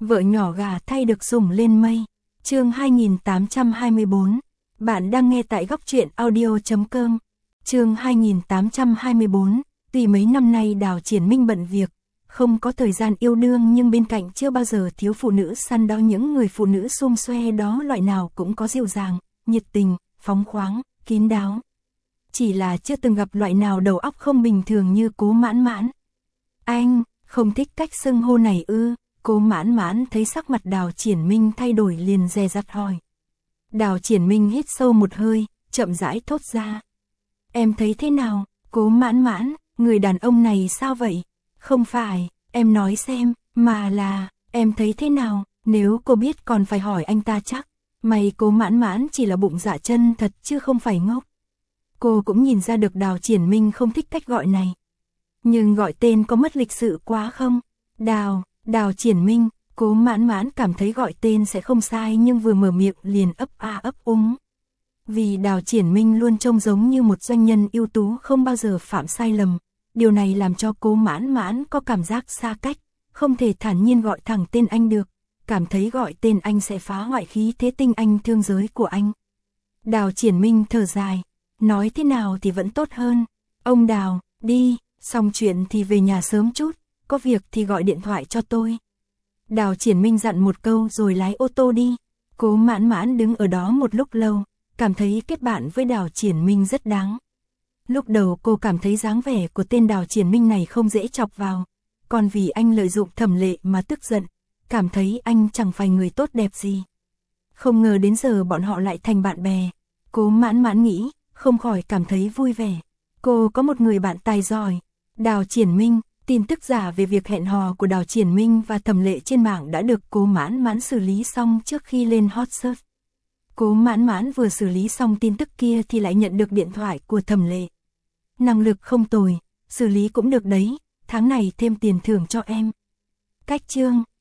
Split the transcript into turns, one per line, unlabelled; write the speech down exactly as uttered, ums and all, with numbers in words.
Vợ nhỏ gà thay được sủng lên mây. Chương hai nghìn tám trăm hai mươi bốn. Bạn đang nghe tại góc truyện audio chấm com. Chương hai nghìn tám trăm hai mươi bốn. Tuy mấy năm nay Đào Triển Minh bận việc, không có thời gian yêu đương, nhưng bên cạnh chưa bao giờ thiếu phụ nữ săn đón. Những người phụ nữ xum xoe đó loại nào cũng có dịu dàng, nhiệt tình, phóng khoáng, kín đáo. Chỉ là chưa từng gặp loại nào đầu óc không bình thường như Cố Mãn Mãn. Anh, không thích cách xưng hô này ư? Cố Mãn Mãn thấy sắc mặt Đào Triển Minh thay đổi liền dè dặt hỏi. Đào Triển Minh hít sâu một hơi, chậm rãi thốt ra. Em thấy thế nào, Cố Mãn Mãn, người đàn ông này sao vậy? Không phải, em nói xem, mà là, em thấy thế nào, nếu cô biết còn phải hỏi anh ta chắc. Mày Cố Mãn Mãn chỉ là bụng dạ chân thật chứ không phải ngốc. Cô cũng nhìn ra được Đào Triển Minh không thích cách gọi này. Nhưng gọi tên có mất lịch sự quá không? Đào, Đào Triển Minh, Cố Mãn Mãn cảm thấy gọi tên sẽ không sai, nhưng vừa mở miệng liền ấp a ấp úng. Vì Đào Triển Minh luôn trông giống như một doanh nhân ưu tú không bao giờ phạm sai lầm. Điều này làm cho Cố Mãn Mãn có cảm giác xa cách, không thể thản nhiên gọi thẳng tên anh được. Cảm thấy gọi tên anh sẽ phá hoại khí thế tinh anh thương giới của anh. Đào Triển Minh thở dài, nói thế nào thì vẫn tốt hơn. Ông Đào, đi, xong chuyện thì về nhà sớm chút, có việc thì gọi điện thoại cho tôi. Đào Triển Minh dặn một câu rồi lái ô tô đi. Cố Mãn Mãn đứng ở đó một lúc lâu, cảm thấy kết bạn với Đào Triển Minh rất đáng. Lúc đầu cô cảm thấy dáng vẻ của tên Đào Triển Minh này không dễ chọc vào, còn vì anh lợi dụng Thẩm Lệ mà tức giận, cảm thấy anh chẳng phải người tốt đẹp gì. Không ngờ đến giờ bọn họ lại thành bạn bè. Cố Mãn Mãn nghĩ, không khỏi cảm thấy vui vẻ. Cô có một người bạn tài giỏi, Đào Triển Minh. Tin tức giả về việc hẹn hò của Đào Triển Minh và Thẩm Lệ trên mạng đã được Cố Mãn Mãn xử lý xong trước khi lên hot search. Cố Mãn Mãn vừa xử lý xong tin tức kia thì lại nhận được điện thoại của Thẩm Lệ. Năng lực không tồi, xử lý cũng được đấy, tháng này thêm tiền thưởng cho em. Cách chương,